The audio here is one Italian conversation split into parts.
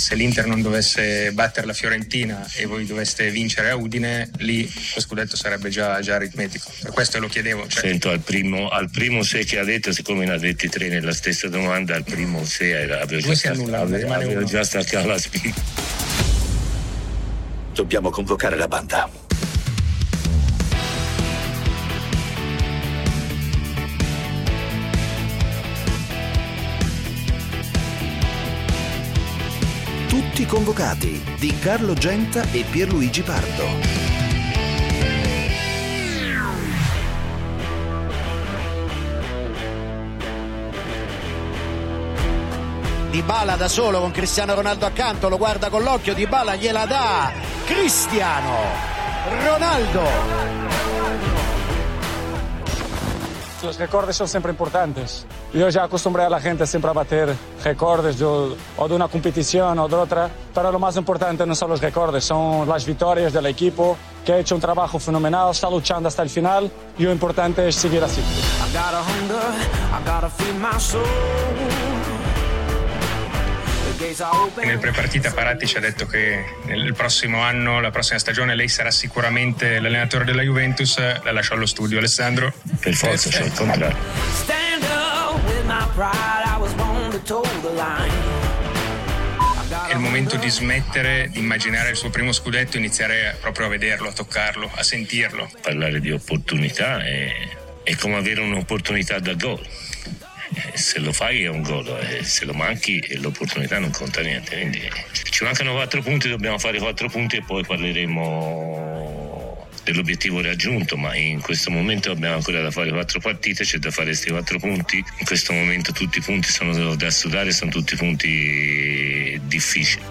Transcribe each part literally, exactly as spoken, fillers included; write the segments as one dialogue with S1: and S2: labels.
S1: se l'Inter non dovesse battere la Fiorentina e voi doveste vincere a Udine, lì lo scudetto sarebbe già, già aritmetico. Per questo lo chiedevo. Cioè...
S2: Sento, al primo, al primo se che ha detto, siccome ne ha detti tre nella stessa domanda, al primo se era, avevo già, staccato, avevo, avevo già staccato la spina.
S3: Dobbiamo convocare la banda.
S4: Tutti convocati di Carlo Genta e Pierluigi Pardo.
S5: Dybala da solo con Cristiano Ronaldo accanto, lo guarda con l'occhio, Dybala gliela dà, Cristiano Ronaldo.
S6: Los recordes son siempre importantes. Yo ya acostumbré a la gente siempre a bater recordes yo, o de una competición o de otra, pero lo más importante no son los recordes, son las victorias del equipo, que ha hecho un trabajo fenomenal, está luchando hasta el final y lo importante es seguir así.
S1: Nel prepartita Paratti ci ha detto che nel prossimo anno, la prossima stagione, lei sarà sicuramente l'allenatore della Juventus. La lascio allo studio, Alessandro.
S2: Per forza, c'è il contrario.
S1: È il momento di smettere di immaginare il suo primo scudetto e iniziare proprio a vederlo, a toccarlo, a sentirlo.
S2: Parlare di opportunità è, è come avere un'opportunità da gol. Se lo fai è un gol, e se lo manchi l'opportunità non conta niente. Quindi ci mancano quattro punti, dobbiamo fare quattro punti e poi parleremo dell'obiettivo raggiunto, ma in questo momento abbiamo ancora da fare quattro partite, c'è da fare questi quattro punti. In questo momento tutti i punti sono da sudare, sono tutti punti difficili.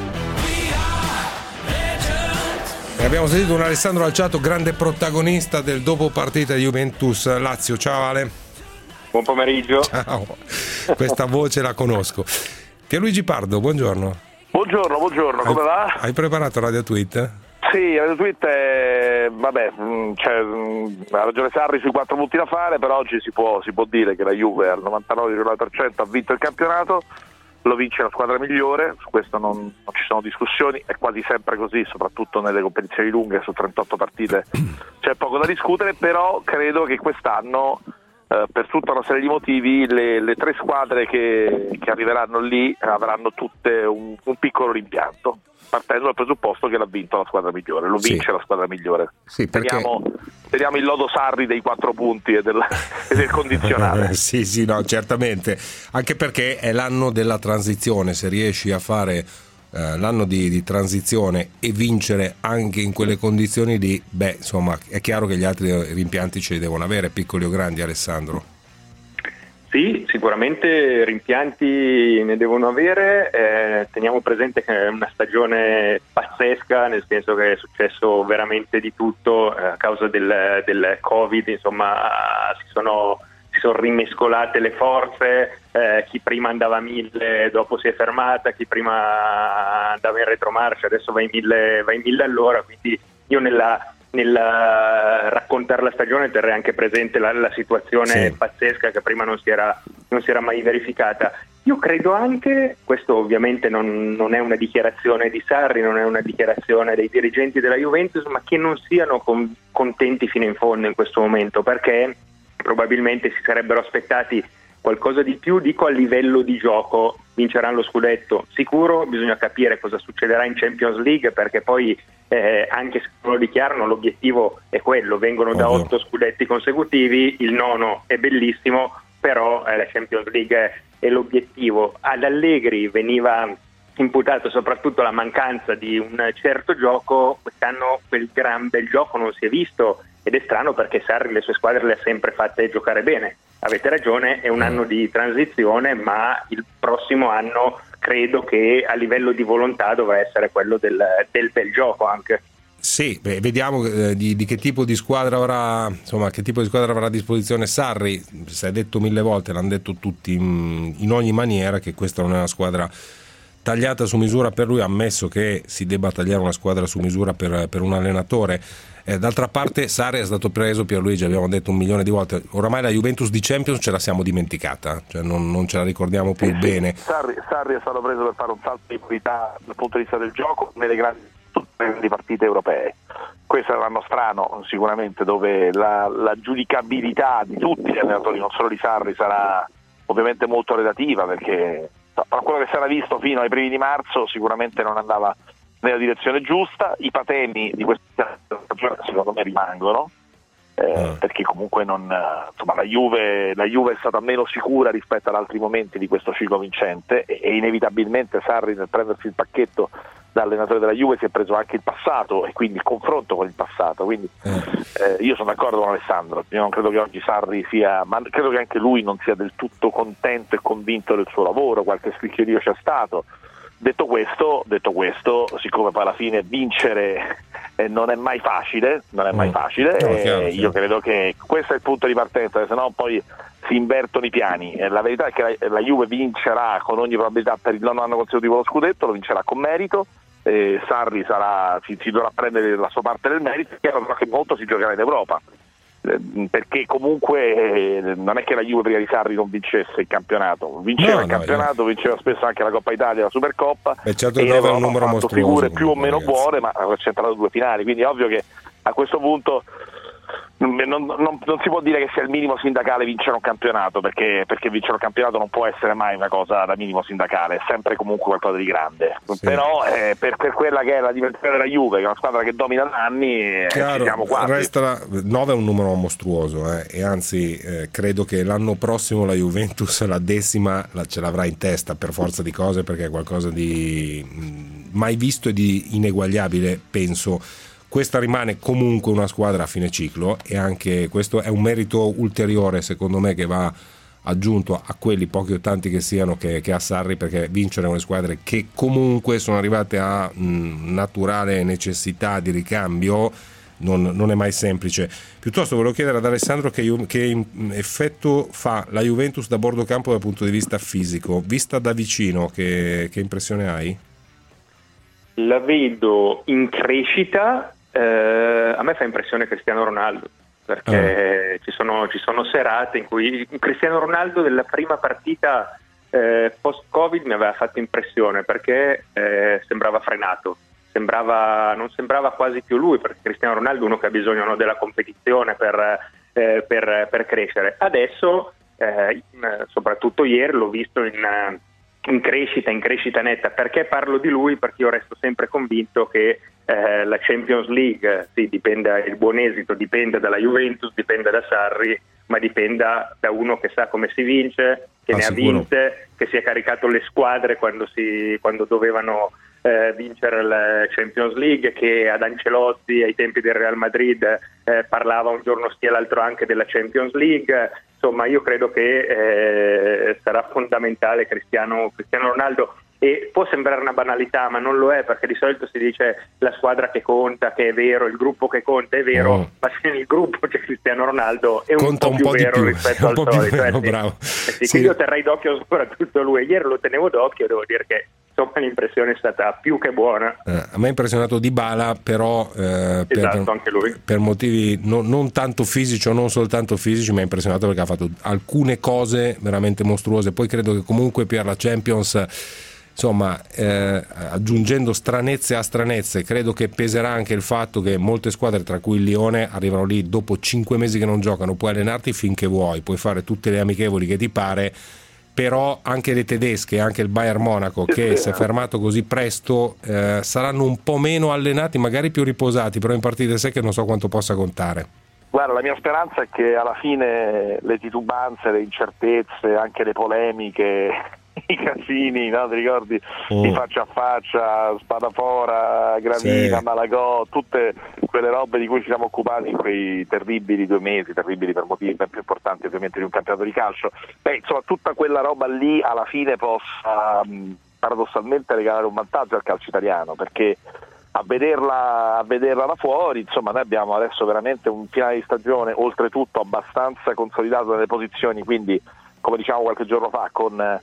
S7: Abbiamo sentito un Alessandro Alciato, grande protagonista del dopo partita Juventus Lazio. Ciao Ale.
S8: Buon pomeriggio.
S7: Ciao, questa voce la conosco. Pierluigi Pardo, buongiorno.
S8: Buongiorno, buongiorno, come
S7: hai,
S8: va?
S7: Hai preparato Radio Tweet?
S8: Sì, Radio Tweet è, vabbè, cioè, ha ragione Sarri sui quattro punti da fare, però oggi si può, si può dire che la Juve al novantanove virgola nove per cento ha vinto il campionato, lo vince la squadra migliore, su questo non, non ci sono discussioni, è quasi sempre così, soprattutto nelle competizioni lunghe, su trentotto partite c'è poco da discutere, però credo che quest'anno Uh, per tutta una serie di motivi le, le tre squadre che, che arriveranno lì avranno tutte un, un piccolo rimpianto, partendo dal presupposto che l'ha vinto la squadra migliore, lo vince sì. la squadra migliore.
S7: Sì, perché...
S8: teniamo, teniamo il lodo Sarri dei quattro punti e del, e del condizionale.
S7: sì, sì, no, certamente, anche perché è l'anno della transizione, se riesci a fare Uh, l'anno di, di transizione e vincere anche in quelle condizioni lì, beh, insomma, è chiaro che gli altri rimpianti ce li devono avere, piccoli o grandi, Alessandro.
S9: Sì, sicuramente rimpianti ne devono avere, eh, teniamo presente che è una stagione pazzesca, nel senso che è successo veramente di tutto eh, a causa del, del Covid, insomma si sono si sono rimescolate le forze, eh, chi prima andava a mille dopo si è fermata, chi prima andava in retromarcia adesso va in mille, va in mille all'ora, quindi io nella, nella raccontare la stagione terrei anche presente la, la situazione sì. pazzesca che prima non si era, non si era mai verificata. Io credo anche, questo ovviamente non, non è una dichiarazione di Sarri, non è una dichiarazione dei dirigenti della Juventus, ma che non siano con, contenti fino in fondo in questo momento, perché probabilmente si sarebbero aspettati qualcosa di più, dico a livello di gioco, vinceranno lo scudetto sicuro, bisogna capire cosa succederà in Champions League, perché poi eh, anche se non lo dichiarano l'obiettivo è quello, vengono da otto scudetti consecutivi, il nono è bellissimo, però eh, la Champions League è, è l'obiettivo. Ad Allegri veniva imputato soprattutto la mancanza di un certo gioco, quest'anno quel gran bel gioco non si è visto, ed è strano perché Sarri le sue squadre le ha sempre fatte giocare bene. Avete ragione, è un anno di transizione, ma il prossimo anno credo che a livello di volontà dovrà essere quello del, del bel gioco anche.
S7: Sì, beh, vediamo eh, di, di che tipo di squadra avrà, insomma, che tipo di squadra avrà a disposizione Sarri. Si è detto mille volte, l'hanno detto tutti in, in ogni maniera, che questa non è una squadra tagliata su misura per lui, ammesso che si debba tagliare una squadra su misura per, per un allenatore. Eh, d'altra parte Sarri è stato preso, Pierluigi, abbiamo detto un milione di volte, oramai la Juventus di Champions ce la siamo dimenticata, cioè non, non ce la ricordiamo più
S8: sì,
S7: bene.
S8: Sì. Sarri, Sarri è stato preso per fare un salto di qualità dal punto di vista del gioco nelle grandi, tutte le grandi partite europee. Questo è un anno strano sicuramente, dove la, la giudicabilità di tutti gli allenatori, non solo di Sarri, sarà ovviamente molto relativa, perché però quello che si era visto fino ai primi di marzo sicuramente non andava nella direzione giusta. I patemi di questa stagione secondo me rimangono, eh, mm. perché comunque non, insomma, la Juve, la Juve è stata meno sicura rispetto ad altri momenti di questo ciclo vincente, e, e inevitabilmente Sarri, nel prendersi il pacchetto da allenatore della Juve, si è preso anche il passato e quindi il confronto con il passato, quindi eh, io sono d'accordo con Alessandro, io non credo che oggi Sarri sia, ma credo che anche lui non sia del tutto contento e convinto del suo lavoro, qualche scricchierio c'è stato. Detto questo, detto questo, siccome poi alla fine vincere eh, non è mai facile, non è mai facile,
S7: no,
S8: eh,
S7: chiaro,
S8: io
S7: chiaro.
S8: credo che questo è il punto di partenza, se no poi si invertono i piani. Eh, la verità è che la, la Juve vincerà con ogni probabilità per il nono anno consecutivo lo scudetto, lo vincerà con merito. Eh, Sarri sarà, si, si dovrà prendere la sua parte del merito, chiaro però che molto si giocherà in Europa, eh, perché comunque eh, non è che la Juve prima di Sarri non vincesse il campionato, vinceva
S7: no,
S8: il
S7: no,
S8: campionato,
S7: io...
S8: vinceva spesso anche la Coppa Italia e la Supercoppa,
S7: Beh, certo
S8: e
S7: il nove è un numero
S8: ha fatto
S7: mostruoso,
S8: figure più o meno
S7: ragazzi.
S8: buone, ma ha centrato due finali, quindi è ovvio che a questo punto non, non, non, non si può dire che sia il minimo sindacale vincere un campionato, perché, perché vincere un campionato non può essere mai una cosa da minimo sindacale, è sempre comunque qualcosa di grande, sì. Però eh, per, per quella che è la dimensione della Juve, che è una squadra che domina da anni, eh,
S7: Chiaro,
S8: ci siamo quasi.
S7: Resta nove è un numero mostruoso, eh, e anzi eh, credo che l'anno prossimo la Juventus la decima la, ce l'avrà in testa per forza di cose, perché è qualcosa di mh, mai visto e di ineguagliabile, penso. Questa rimane comunque una squadra a fine ciclo, e anche questo è un merito ulteriore secondo me che va aggiunto a quelli pochi o tanti che siano che, che ha Sarri, perché vincere con le squadre che comunque sono arrivate a mh, naturale necessità di ricambio non, non è mai semplice. Piuttosto volevo chiedere ad Alessandro che, che effetto fa la Juventus da bordo campo dal punto di vista fisico, vista da vicino, che, che impressione hai?
S9: La vedo in crescita. Eh, a me fa impressione Cristiano Ronaldo, perché uh. ci, sono, ci sono serate in cui Cristiano Ronaldo della prima partita eh, post-Covid mi aveva fatto impressione, perché eh, sembrava frenato, sembrava, non sembrava quasi più lui, perché Cristiano Ronaldo è uno che ha bisogno, no, della competizione per, eh, per, per crescere. Adesso, eh, soprattutto ieri, l'ho visto in... in crescita, in crescita netta. Perché parlo di lui? Perché io resto sempre convinto che eh, la Champions League, sì, dipende, il buon esito dipende dalla Juventus, dipende da Sarri, ma dipende da uno che sa come si vince, che ah, ne sicuro. ha vinte, che si è caricato le squadre quando, si, quando dovevano eh, vincere la Champions League, che ad Ancelotti ai tempi del Real Madrid eh, parlava un giorno sì e l'altro anche della Champions League. Insomma, io credo che eh, sarà fondamentale Cristiano, Cristiano Ronaldo, e può sembrare una banalità, ma non lo è, perché di solito si dice la squadra che conta, che è vero, il gruppo che conta, è vero, oh. ma se nel gruppo c'è Cristiano Ronaldo è un
S7: conta
S9: po'
S7: un
S9: più
S7: po'
S9: vero
S7: di più,
S9: rispetto al solito.
S7: Vero,
S9: eh, sì.
S7: bravo.
S9: Eh, sì,
S7: sì.
S9: Quindi io terrei d'occhio soprattutto lui, ieri lo tenevo d'occhio, devo dire che insomma l'impressione è stata più che buona.
S7: Eh, a me è impressionato Dybala, però eh,
S9: esatto,
S7: per,
S9: anche lui.
S7: per motivi no, non tanto fisici o non soltanto fisici, mi ha impressionato perché ha fatto alcune cose veramente mostruose. Poi credo che comunque per la Champions, insomma, eh, aggiungendo stranezze a stranezze, credo che peserà anche il fatto che molte squadre, tra cui il Lione, arrivano lì dopo cinque mesi che non giocano. Puoi allenarti finché vuoi, puoi fare tutte le amichevoli che ti pare, però anche le tedesche, anche il Bayern Monaco, che si è fermato così presto, eh, saranno un po' meno allenati, magari più riposati, però in partite secche non so quanto possa contare.
S8: Guarda, la mia speranza è che alla fine le titubanze, le incertezze, anche le polemiche, i casini, no? Ti ricordi? Oh. Di faccia a faccia, Spadafora, Gravina, sì. Malagò, tutte quelle robe di cui ci siamo occupati in quei terribili due mesi, terribili per motivi ben più importanti ovviamente di un campionato di calcio. Beh, insomma, tutta quella roba lì alla fine possa mh, paradossalmente regalare un vantaggio al calcio italiano, perché a vederla, a vederla da fuori, insomma, noi abbiamo adesso veramente un finale di stagione oltretutto abbastanza consolidato nelle posizioni, quindi come diciamo qualche giorno fa, con, con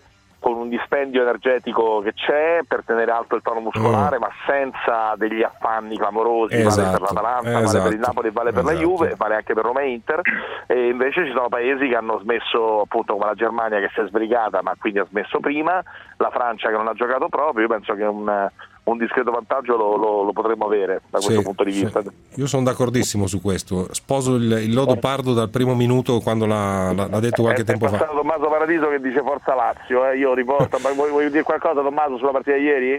S8: con un dispendio energetico che c'è per tenere alto il tono muscolare, mm. ma senza degli affanni clamorosi.
S7: Esatto,
S8: vale per l'Atalanta,
S7: esatto,
S8: vale per il Napoli e vale per
S7: esatto.
S8: la Juve, vale anche per Roma e Inter. E invece ci sono paesi che hanno smesso, appunto come la Germania che si è sbrigata ma quindi ha smesso prima, la Francia che non ha giocato proprio. Io penso che un, un discreto vantaggio lo, lo, lo potremmo avere da questo
S7: sì,
S8: punto di vista.
S7: Sì. Io sono d'accordissimo su questo, sposo il, il lodo pardo dal primo minuto quando l'ha, l'ha detto qualche
S8: è,
S7: tempo
S8: è
S7: fa.
S8: passato Tommaso Paradiso che dice Forza Lazio, eh? Io riporto. vuoi, vuoi dire qualcosa Tommaso sulla partita di ieri?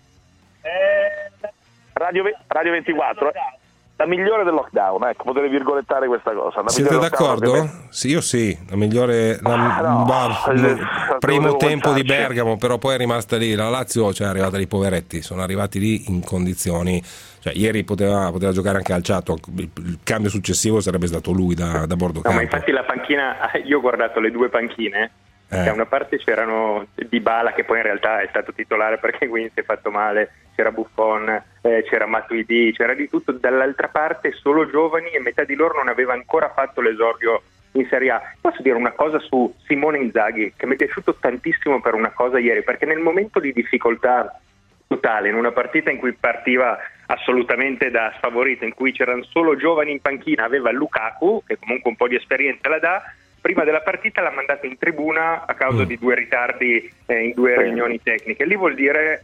S8: Eh... Radio, Radio ventiquattro, la migliore del lockdown, ecco, potete virgolettare questa cosa. La
S7: Siete d'accordo?
S8: Per...
S7: Sì, io sì, la migliore la,
S8: ah, no,
S7: bar,
S8: no,
S7: primo tempo di Bergamo, però poi è rimasta lì, la Lazio cioè, è arrivata lì poveretti, sono arrivati lì in condizioni, cioè ieri poteva, poteva giocare anche Alciato, il, il cambio successivo sarebbe stato lui da, da bordo
S9: no,
S7: campo.
S9: Ma infatti la panchina, io ho guardato le due panchine, eh. da una parte c'erano Dybala che poi in realtà è stato titolare perché Guin si è fatto male, c'era Buffon, eh, c'era Matuidi, c'era di tutto, dall'altra parte solo giovani e metà di loro non aveva ancora fatto l'esordio in Serie A. Posso dire una cosa su Simone Inzaghi che mi è piaciuto tantissimo per una cosa ieri, perché nel momento di difficoltà totale, in una partita in cui partiva assolutamente da sfavorito, in cui c'erano solo giovani in panchina, aveva Lukaku che comunque un po' di esperienza la dà, prima della partita l'ha mandato in tribuna a causa mm. di due ritardi eh, in due sì. riunioni tecniche. Lì vuol dire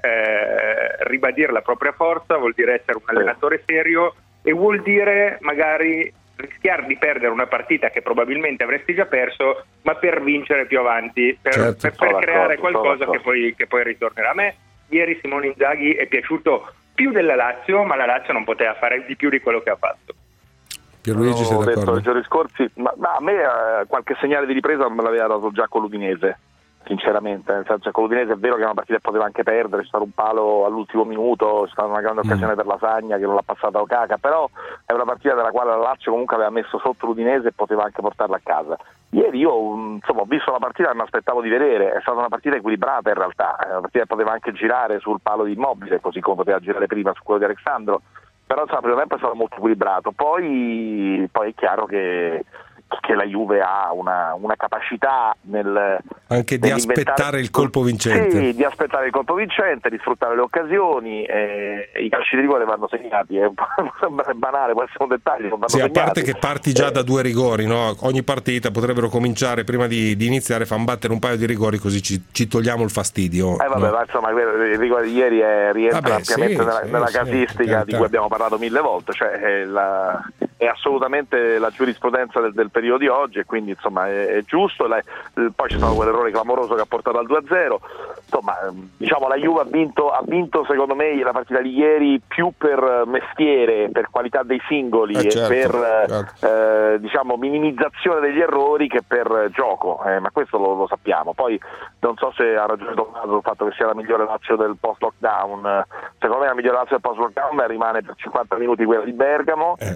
S9: eh, ribadire la propria forza, vuol dire essere un allenatore serio e vuol dire magari rischiare di perdere una partita che probabilmente avresti già perso, ma per vincere più avanti, per,
S7: certo.
S9: per, per creare qualcosa che poi, che poi ritornerà. A me ieri Simone Inzaghi è piaciuto più della Lazio, ma la Lazio non poteva fare di più di quello che ha fatto.
S7: Pierluigi, sei d'accordo?
S8: Detto i giorni scorsi, ma, ma a me eh, qualche segnale di ripresa me l'aveva dato già con l'Udinese, sinceramente, nel senso che con l'Udinese è vero che è una partita che poteva anche perdere, c'è stato un palo all'ultimo minuto, c'è stata una grande occasione mm. per Lasagna che non l'ha passata Okaka, però è una partita della quale la Lazio comunque aveva messo sotto l'Udinese e poteva anche portarla a casa. Ieri io insomma ho visto la partita che mi aspettavo di vedere, è stata una partita equilibrata in realtà, è una partita che poteva anche girare sul palo di Immobile, così come poteva girare prima su quello di Alexandro, però insomma, prima tempo è stato molto equilibrato. Poi, poi è chiaro che, che la Juve ha una, una capacità nel
S7: anche di aspettare il colpo vincente.
S8: Sì, di aspettare il colpo vincente, di sfruttare le occasioni. Eh, i calci di rigore vanno segnati, è banale, può essere un dettaglio. Non vanno
S7: sì,
S8: segnati.
S7: A parte che parti già
S8: eh.
S7: da due rigori, no? Ogni partita potrebbero cominciare prima di, di iniziare, fan battere un paio di rigori così ci, ci togliamo il fastidio.
S8: Eh vabbè,
S7: no?
S8: ma insomma il rigore di ieri è, rientra vabbè, ampiamente sì, nella,
S7: sì,
S8: nella
S7: sì,
S8: casistica di cui abbiamo parlato mille volte, cioè è, la, è assolutamente la giurisprudenza del, del periodo di oggi e quindi insomma è, è giusto. La, poi c'è stato quell'errore clamoroso che ha portato al due a zero, insomma diciamo la Juve ha vinto, ha vinto secondo me la partita di ieri più per mestiere, per qualità dei singoli eh, certo, e per certo. eh, diciamo minimizzazione degli errori che per gioco, eh, ma questo lo, lo sappiamo. Poi non so se ha ragione Tommaso sul fatto che sia la migliore Lazio del post lockdown, secondo me la migliore Lazio del post lockdown rimane per cinquanta minuti quella di Bergamo. eh.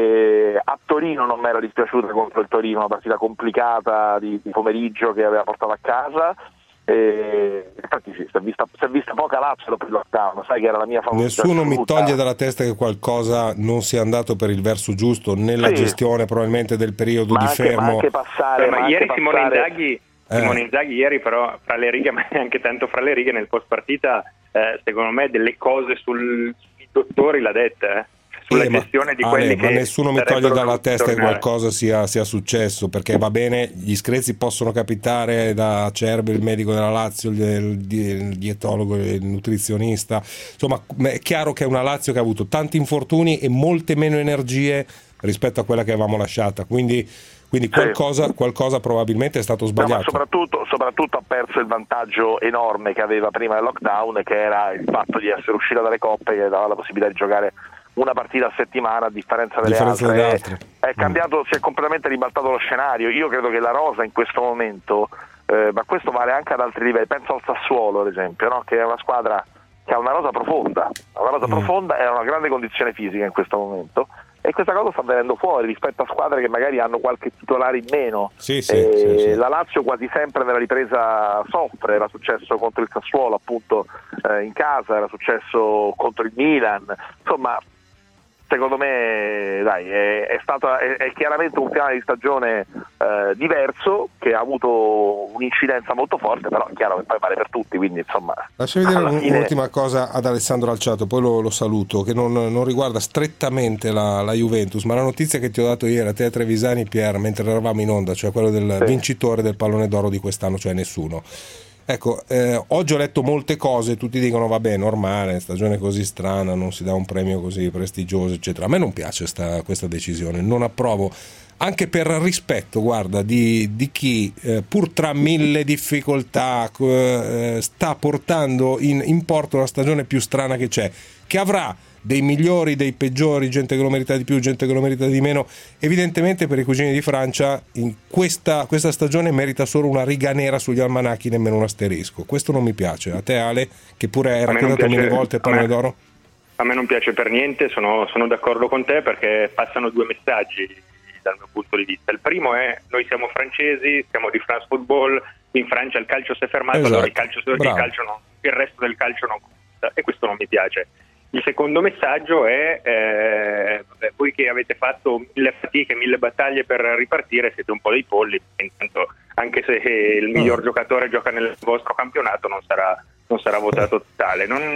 S8: E a Torino non mi era dispiaciuta contro il Torino, una partita complicata di, di pomeriggio che aveva portato a casa. E infatti sì, si è vista, si è vista poca Lazio dopo il lockdown, sai che era la mia favorita.
S7: Nessuno mi toglie dalla testa che qualcosa non sia andato per il verso giusto nella sì. gestione probabilmente del periodo
S8: ma
S7: di
S8: anche,
S7: fermo.
S8: Ma anche passare,
S9: ma
S8: ma
S9: ieri
S8: anche
S9: Simone
S8: passare...
S9: Inzaghi Simone Inzaghi ieri però fra le righe, ma neanche tanto fra le righe nel post partita, eh, secondo me delle cose sul, sui dottori l'ha detta, eh. sulla eh, gestione ma, di quelli Ale, che
S7: ma nessuno mi toglie dalla testa che qualcosa sia, sia successo, perché va bene, gli screzi possono capitare da Acerbi, il medico della Lazio, il, il, il dietologo, il nutrizionista, insomma è chiaro che è una Lazio che ha avuto tanti infortuni e molte meno energie rispetto a quella che avevamo lasciata, quindi Quindi qualcosa, qualcosa probabilmente è stato sbagliato.
S8: No, ma soprattutto, soprattutto ha perso il vantaggio enorme che aveva prima del lockdown, che era il fatto di essere uscita dalle coppe, che dava la possibilità di giocare una partita a settimana a differenza delle
S7: differenza
S8: altre.
S7: Delle altre.
S8: È, è cambiato, mm. si è completamente ribaltato lo scenario. Io credo che la rosa in questo momento, eh, ma questo vale anche ad altri livelli, penso al Sassuolo ad esempio, no? Che è una squadra che ha una rosa profonda, una rosa mm. profonda e ha una grande condizione fisica in questo momento. E questa cosa sta venendo fuori rispetto a squadre che magari hanno qualche titolare in meno.
S7: Sì, sì, sì, sì.
S8: La Lazio quasi sempre nella ripresa soffre, era successo contro il Sassuolo appunto eh, in casa, era successo contro il Milan, insomma secondo me dai, è, è, stato, è, è chiaramente un finale di stagione eh, diverso, che ha avuto un'incidenza molto forte, però è chiaro che poi vale per tutti, quindi insomma.
S7: Lasciami vedere
S8: fine...
S7: un'ultima cosa ad Alessandro Alciato, poi lo, lo saluto, che non, non riguarda strettamente la, la Juventus, ma la notizia che ti ho dato ieri a te, a Trevisani, Pier, mentre eravamo in onda, cioè quello del sì. vincitore del pallone d'oro di quest'anno, cioè nessuno. Ecco, eh, oggi ho letto molte cose, tutti dicono vabbè, normale, stagione così strana, non si dà un premio così prestigioso, eccetera. A me non piace sta, questa decisione, non approvo, anche per rispetto, guarda, di, di chi eh, pur tra mille difficoltà eh, sta portando in, in porto la stagione più strana che c'è, che avrà dei migliori, dei peggiori, gente che lo merita di più, gente che lo merita di meno. Evidentemente per i cugini di Francia in questa, questa stagione merita solo una riga nera sugli almanacchi, nemmeno un asterisco. Questo non mi piace. A te, Ale, che pure hai raccontato mille volte il pallone d'oro?
S9: A me non piace per niente, sono, sono d'accordo con te, perché passano due messaggi dal mio punto di vista. Il primo è: noi siamo francesi, siamo di France Football, in Francia il calcio si è fermato, esatto. Allora il calcio, il, calcio non, il resto del calcio non conta, e questo non mi piace. Il secondo messaggio è eh, vabbè, voi che avete fatto mille fatiche, mille battaglie per ripartire, siete un po' dei polli, intanto anche se il miglior giocatore gioca nel vostro campionato non sarà, non sarà votato tale. Non,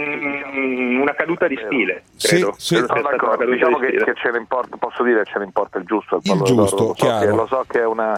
S9: una caduta di stile, credo.
S7: Sì, sì.
S8: No, d'accordo. Diciamo che, che ce ne importa, posso dire ce ne importa il giusto. Il,
S7: il giusto,
S8: lo so, che, lo so che è una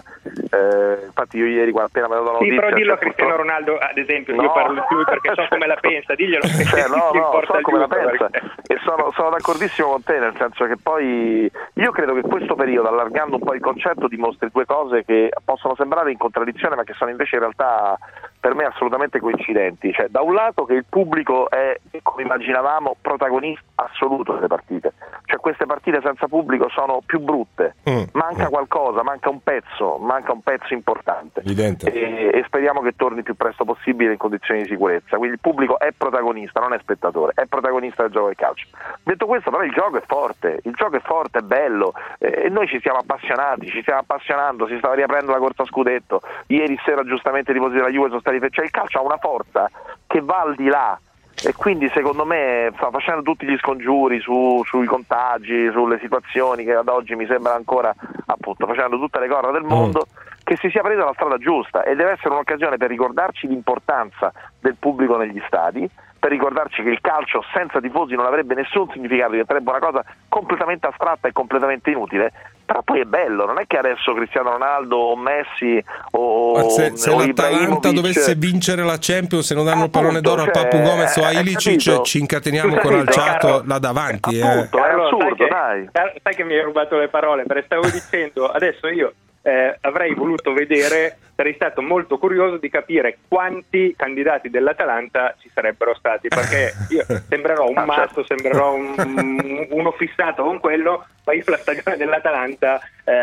S8: eh, infatti io ieri appena me lo do
S9: sì,
S8: notizia,
S9: però dillo a
S8: cioè,
S9: Cristiano Ronaldo, ad esempio,
S8: no.
S9: io parlo di lui perché so come la pensa, diglielo che
S8: cioè, no, no,
S9: importa
S8: so come la
S9: giusto,
S8: pensa perché... e sono, sono d'accordissimo con te, nel senso che poi io credo che questo periodo, allargando un po' il concetto, dimostri due cose che possono sembrare in contraddizione ma che sono invece in realtà per me assolutamente coincidenti. Cioè, da un lato che il pubblico è, come immaginavamo, protagonista assoluto delle partite, cioè queste partite senza pubblico sono più brutte, mm. manca qualcosa, manca un pezzo, manca un pezzo importante e, e speriamo che torni il più presto possibile in condizioni di sicurezza. Quindi il pubblico è protagonista, non è spettatore, è protagonista del gioco del calcio. Detto questo, però il gioco è forte, il gioco è forte, è bello eh, e noi ci siamo appassionati, ci stiamo appassionando, si stava riaprendo la corsa a scudetto, ieri sera giustamente i tifosi della Juve sono stati, cioè il calcio ha una forza che va al di là e quindi secondo me facendo tutti gli scongiuri su, sui contagi, sulle situazioni che ad oggi mi sembra ancora, appunto, facendo tutte le corna del mondo, mm. che si sia presa la strada giusta, e deve essere un'occasione per ricordarci l'importanza del pubblico negli stadi, per ricordarci che il calcio senza tifosi non avrebbe nessun significato, diventerebbe una cosa completamente astratta e completamente inutile. Però poi è bello, non è che adesso Cristiano Ronaldo o Messi o
S7: se, se
S8: o
S7: l'Atalanta dovesse vincere la Champions e non danno il pallone d'oro a Papu Gomez o a Ilicic, ci incateniamo con Alciato là davanti.
S8: Appunto,
S7: eh.
S8: è assurdo,
S9: sai che,
S8: dai.
S9: Sai che mi hai rubato le parole, perché stavo dicendo adesso io eh, avrei voluto vedere, sarei stato molto curioso di capire quanti candidati dell'Atalanta ci sarebbero stati, perché io sembrerò un matto, sembrerò un, uno fissato con quello, ma io la stagione dell'Atalanta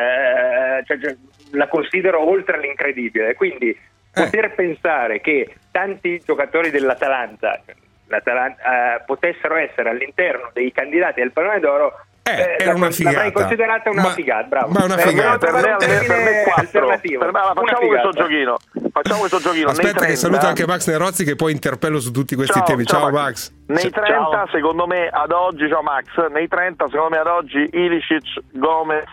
S9: eh, cioè, la considero oltre l'incredibile, quindi eh. poter pensare che tanti giocatori dell'Atalanta, l'Atalanta eh, potessero essere all'interno dei candidati del pallone d'oro,
S7: Eh, era una figata.
S9: L'avrei considerata una
S7: ma,
S9: figata, bravo.
S7: Ma una figata.
S8: Per me, per me quattro. Per me, facciamo questo giochino. Facciamo questo giochino.
S7: Aspetta
S8: trenta,
S7: che saluto anche Max Nerozzi, che poi interpello su tutti questi
S8: ciao,
S7: temi. Ciao,
S8: ciao
S7: Max.
S8: Max. Nei trenta, ciao. Secondo me ad oggi, ciao Max, nei trenta secondo me ad oggi Ilicic, Gomez,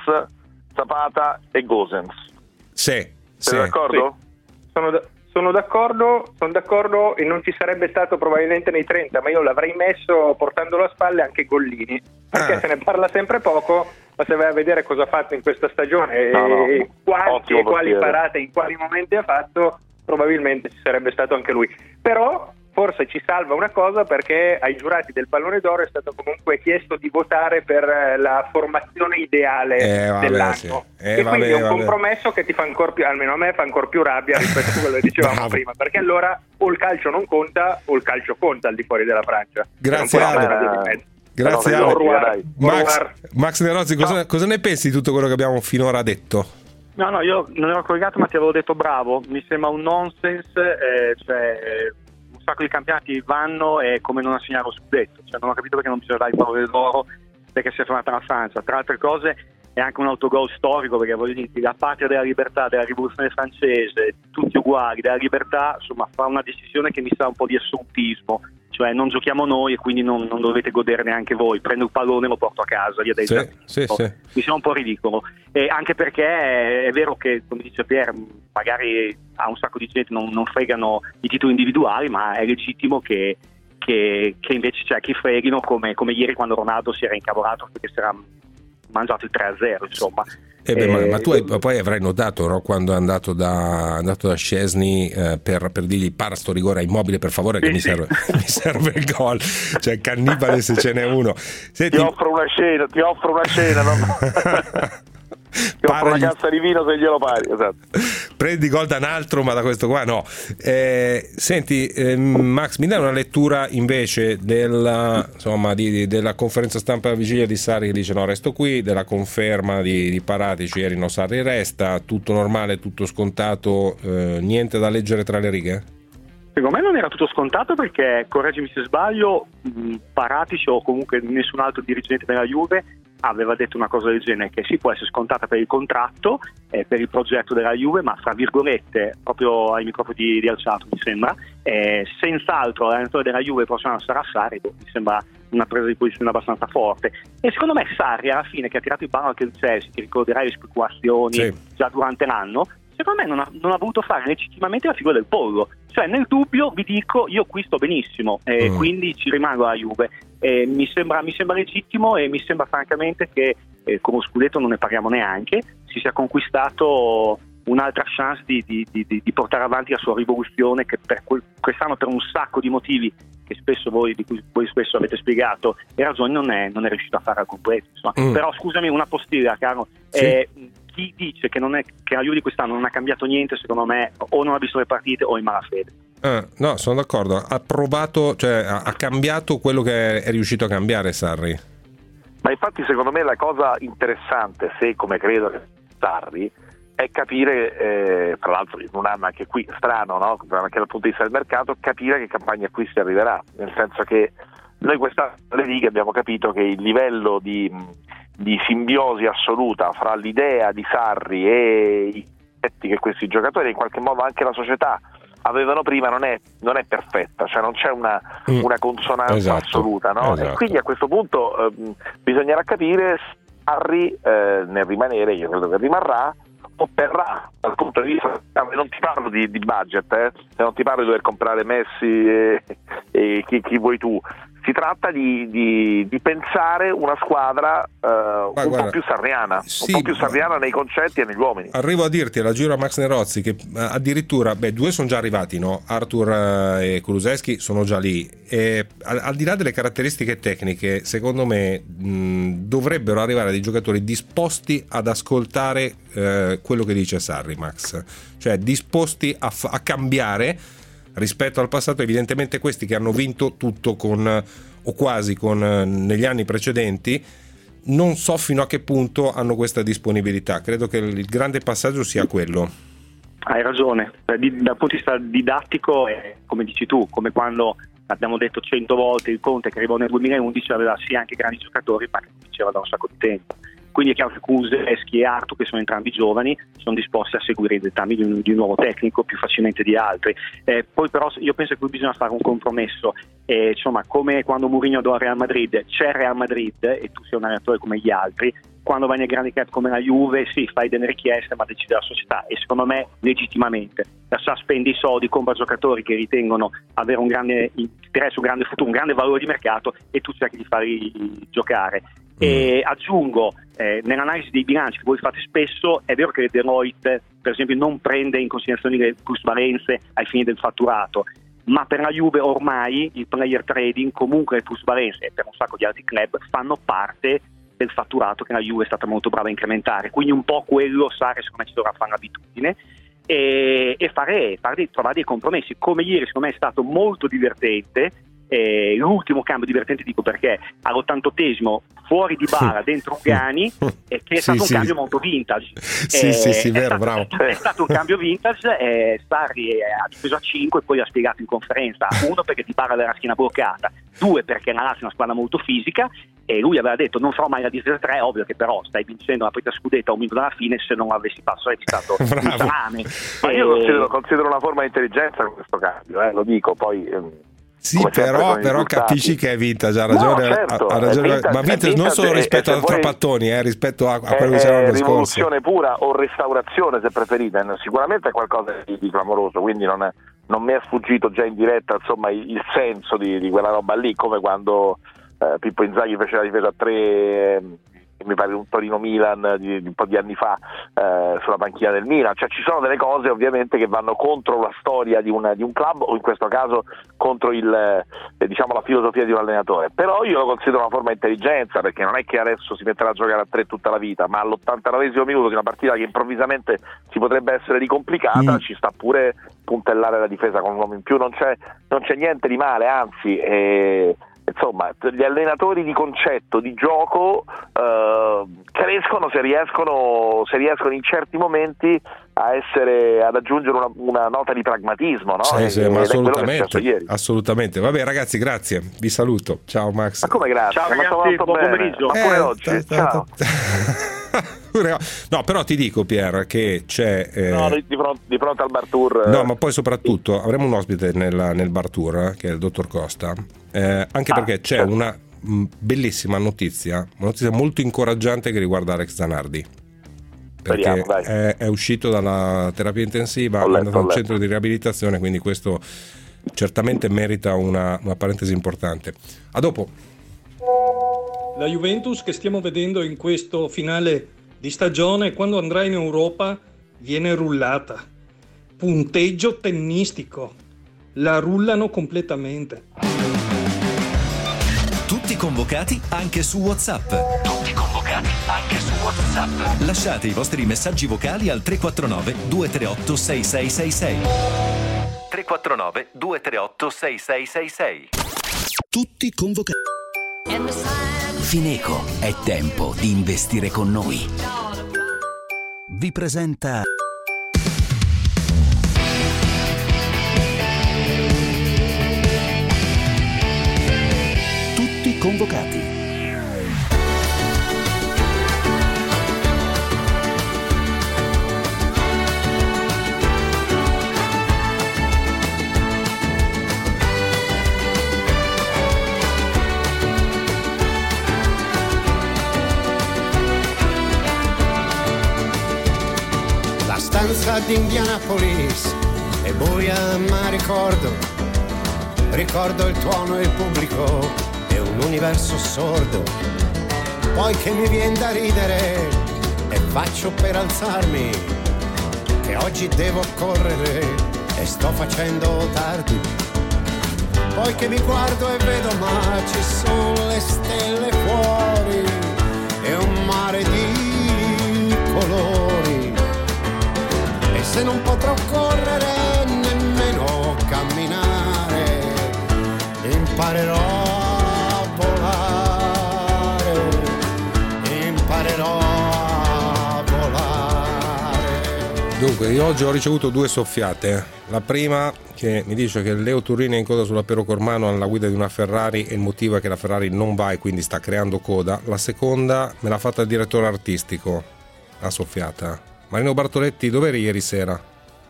S8: Zapata e Gosens.
S7: Sì.
S8: Sei sì. d'accordo?
S9: Sì. Sono da- Sono d'accordo, sono d'accordo e non ci sarebbe stato probabilmente nei trenta, ma io l'avrei messo portandolo a spalle anche Gollini, perché ah. se ne parla sempre poco, ma se vai a vedere cosa ha fatto in questa stagione no, no. e quanti e quali parate in quali momenti ha fatto, probabilmente ci sarebbe stato anche lui. Però forse ci salva una cosa, perché ai giurati del pallone d'oro è stato comunque chiesto di votare per la formazione ideale
S7: eh, vabbè,
S9: dell'anno
S7: sì. eh,
S9: e
S7: vabbè,
S9: quindi è un
S7: vabbè.
S9: compromesso che ti fa ancora più, almeno a me fa ancora più rabbia rispetto a quello che dicevamo prima, perché allora o il calcio non conta o il calcio conta al di fuori della Francia.
S7: Grazie Ale. Grazie Ale.
S8: Revoir,
S7: Max, Max Nerozzi, cosa, cosa ne pensi di tutto quello che abbiamo finora detto?
S10: No, no, io non ero collegato, ma ti avevo detto bravo, mi sembra un nonsense, eh, cioè un sacco di campionati vanno e come non assegnare lo scudetto, cioè non ho capito perché non bisogna dare il pallone d'oro perché si è fermata la Francia. Tra altre cose è anche un autogol storico, perché voglio dire, la patria della libertà, della rivoluzione francese, tutti uguali, della libertà, insomma fa una decisione che mi sa un po' di assolutismo, cioè non giochiamo noi e quindi non, non dovete godere neanche voi, prendo il pallone e lo porto a casa via dai
S7: sì, sì,
S10: oh,
S7: sì.
S10: Mi sembra un po' ridicolo, e anche perché è vero che, come dice Pier, magari a un sacco di gente non, non fregano i titoli individuali, ma è legittimo che, che, che invece c'è chi freghino, come, come ieri quando Ronaldo si era incavolato perché si era mangiato il tre a zero, insomma.
S7: Eh beh, ma,
S10: eh,
S7: ma tu hai, poi avrai notato, no, quando è andato da, andato da Szczesny eh, per, per dirgli para sto rigore a Immobile per favore, che
S10: sì,
S7: mi,
S10: sì.
S7: serve, mi serve il gol, cioè Cannibale se ce n'è uno. Senti,
S8: ti offro una scena, ti offro una scena, no? Ti offro una cassa di vino se glielo pari, esatto.
S7: Prendi gol da un altro, ma da questo qua no. Eh, senti, eh, Max, mi dai una lettura invece della, insomma, di, di, della conferenza stampa alla vigilia di Sarri che dice no, resto qui, della conferma di, di Paratici, ieri no, Sarri resta, tutto normale, tutto scontato, eh, niente da leggere tra le righe?
S10: Secondo me non era tutto scontato, perché, correggimi se sbaglio, Paratici o comunque nessun altro dirigente della Juve aveva detto una cosa del genere, che sì, può essere scontata per il contratto, eh, per il progetto della Juve, ma fra virgolette, proprio ai microfoni di, di Alciato mi sembra, eh, senz'altro l'allenatore della Juve il prossimo anno sarà Sarri. Mi sembra una presa di posizione abbastanza forte, e secondo me Sarri alla fine, che ha tirato il ballo anche il Chelsea, ti ricorderai le speculazioni sì. già durante l'anno, secondo me non ha, non ha voluto fare legittimamente la figura del pollo, cioè nel dubbio vi dico io qui sto benissimo, e mm. quindi ci rimango alla Juve. Eh, mi sembra mi sembra legittimo, e mi sembra francamente che eh, come scudetto non ne parliamo neanche, si sia conquistato un'altra chance di, di, di, di portare avanti la sua rivoluzione, che per quel, quest'anno per un sacco di motivi che spesso voi di cui voi spesso avete spiegato e ragioni non è, non è riuscito a fare al completo, mm. Però scusami, una postilla, caro, sì. eh, chi dice che non è che la Juve di quest'anno non ha cambiato niente, secondo me o non ha visto le partite o è in malafede.
S7: Ah, no, sono d'accordo, ha provato, cioè ha, ha cambiato quello che è riuscito a cambiare Sarri.
S8: Ma infatti secondo me la cosa interessante, se come credo Sarri, è capire, eh, tra l'altro in un anno anche qui strano, no? Anche dal punto di vista del mercato, capire che campagna acquisti arriverà, nel senso che noi quest'anno le righe abbiamo capito che il livello di, di simbiosi assoluta fra l'idea di Sarri e i effetti che questi giocatori, in qualche modo anche la società, avevano prima non è, non è perfetta, cioè non c'è una, mm. una consonanza esatto. assoluta, no?
S7: Esatto.
S8: E quindi a questo punto eh, bisognerà capire se Sarri eh, nel rimanere, io credo che rimarrà, otterrà dal punto di vista, non ti parlo di, di budget, eh, non ti parlo di dover comprare Messi e, e chi, chi vuoi tu, si tratta di, di, di pensare una squadra uh, un guarda, po' più sarriana, sì, un po' più sarriana nei concetti e negli uomini.
S7: Arrivo a dirti, la giro a Max Nerozzi, che addirittura, beh, due sono già arrivati, no? Arthur e Kulusevski sono già lì, e al, al di là delle caratteristiche tecniche, secondo me mh, dovrebbero arrivare dei giocatori disposti ad ascoltare eh, quello che dice Sarri, Max, cioè disposti a, f- a cambiare rispetto al passato. Evidentemente questi che hanno vinto tutto con o quasi con negli anni precedenti, non so fino a che punto hanno questa disponibilità. Credo che il grande passaggio sia quello.
S10: Hai ragione, dal punto di vista didattico è come dici tu, come quando abbiamo detto cento volte il Conte che arrivò nel duemilaundici aveva sì anche grandi giocatori, ma che vinceva da un sacco di tempo. Quindi è chiaro che Kulusevski e Arthur, che sono entrambi giovani, sono disposti a seguire i dettami di un, di un nuovo tecnico più facilmente di altri. Eh, poi però io penso che qui bisogna fare un compromesso. Eh, insomma, come quando Mourinho andò al Real Madrid, c'è il Real Madrid e tu sei un allenatore come gli altri. Quando vai nei grandi club come la Juve, sì, fai delle richieste, ma decide la società, e secondo me legittimamente. La S A spendi i soldi, compra giocatori che ritengono avere un grande interesse, un grande futuro, un grande valore di mercato, e tu cerchi di farli giocare. E aggiungo, eh, nell'analisi dei bilanci che voi fate spesso, è vero che Deloitte per esempio non prende in considerazione le plusvalenze ai fini del fatturato, ma per la Juve ormai il player trading, comunque le plusvalenze, e per un sacco di altri club, fanno parte del fatturato che la Juve è stata molto brava a incrementare. Quindi un po' quello Sarri secondo me ci dovrà fare un'abitudine e, e fare, fare trovare dei compromessi. Come ieri secondo me è stato molto divertente. Eh, l'ultimo cambio divertente, dico perché all'ottantottesimo fuori di Dybala dentro Ugani, eh, che è stato sì, un sì. cambio molto vintage.
S7: Sì,
S10: eh,
S7: sì, sì,
S10: è,
S7: vero,
S10: stato,
S7: bravo.
S10: è stato un cambio vintage. eh, Sarri ha difeso a cinque e poi ha spiegato in conferenza: uno perché Dybala aveva la schiena bloccata, due perché la Lazio è una squadra molto fisica, e lui aveva detto non farò mai la difesa tre. Ovvio che però stai vincendo la partita scudetta a un minuto dalla fine, se non avessi fatto sarebbe stato un salame.
S8: Ma io considero, considero una forma di intelligenza questo cambio, eh, lo dico, poi ehm,
S7: Sì, però, però capisci che è vintage, ha ragione,
S8: no, certo,
S7: ha, ha ragione
S8: vintage,
S7: ma vintage, vintage non solo rispetto a Trapattoni, eh, rispetto a, a quello che c'era l'anno scorso. È
S8: rivoluzione pura o restaurazione, se preferite, sicuramente è qualcosa di, di clamoroso, quindi non, è, non mi è sfuggito già in diretta, insomma, il, il senso di, di quella roba lì, come quando eh, Pippo Inzaghi fece la difesa a tre, eh, mi pare un Torino-Milan di, di un po' di anni fa, eh, sulla panchina del Milan. Cioè ci sono delle cose ovviamente che vanno contro la storia di un, di un club, o in questo caso contro il, eh, diciamo la filosofia di un allenatore, però io lo considero una forma di intelligenza, perché non è che adesso si metterà a giocare a tre tutta la vita, ma all'ottantanovesimo minuto di una partita che improvvisamente si potrebbe essere ricomplicata, mm. ci sta pure puntellare la difesa con un uomo in più, non c'è, non c'è niente di male, anzi eh, insomma, gli allenatori di concetto, di gioco, eh, crescono se riescono, se riescono in certi momenti a essere, ad aggiungere una, una nota di pragmatismo, no?
S7: Sì, sì,
S8: e,
S7: ma
S8: assolutamente,
S7: ieri. assolutamente. Vabbè, ragazzi, grazie, vi saluto. Ciao Max.
S8: Ma come grazie?
S10: Ciao ragazzi, buon pomeriggio.
S8: Ma pure
S7: eh,
S8: oggi.
S7: Ta, ta,
S8: Ciao.
S7: Ta, ta. No, però ti dico, Pier, che c'è eh...
S8: no, di, fronte, di fronte al bar tour eh...
S7: no, ma poi soprattutto avremo un ospite nella, nel bar tour, eh, che è il dottor Costa, eh, anche ah, perché c'è certo. una mh, bellissima notizia, una notizia molto incoraggiante che riguarda Alex Zanardi, perché
S8: Speriamo,
S7: è, è uscito dalla terapia intensiva, letto, è andato a un centro di riabilitazione, quindi questo certamente merita una, una parentesi importante. A dopo.
S11: La Juventus che stiamo vedendo in questo finale di stagione, quando andrà in Europa, viene rullata. Punteggio tennistico. La rullano completamente.
S4: Tutti convocati anche su WhatsApp. Tutti convocati anche su WhatsApp. Lasciate i vostri messaggi vocali al tre quattro nove due tre otto sei sei sei sei. tre quattro nove due tre otto sei sei sei sei. Tutti convocati. Fineco, è tempo di investire con noi. Vi presenta Tutti convocati.
S12: Stanza di Indianapolis è buia ma ricordo, ricordo il tuono e il pubblico e un universo sordo. Poi che mi vien da ridere e faccio per alzarmi, che oggi devo correre e sto facendo tardi. Poi che mi guardo e vedo ma ci sono le stelle fuori e un mare di colori. E se non potrò correre nemmeno camminare, imparerò a volare, imparerò a volare.
S7: Dunque, io oggi ho ricevuto due soffiate. La prima che mi dice che Leo Turrini è in coda sulla Piero Cormano alla guida di una Ferrari e il motivo è che la Ferrari non va e quindi sta creando coda. La seconda me l'ha fatta il direttore artistico, la soffiata. Marino Bartoletti, dove eri ieri sera?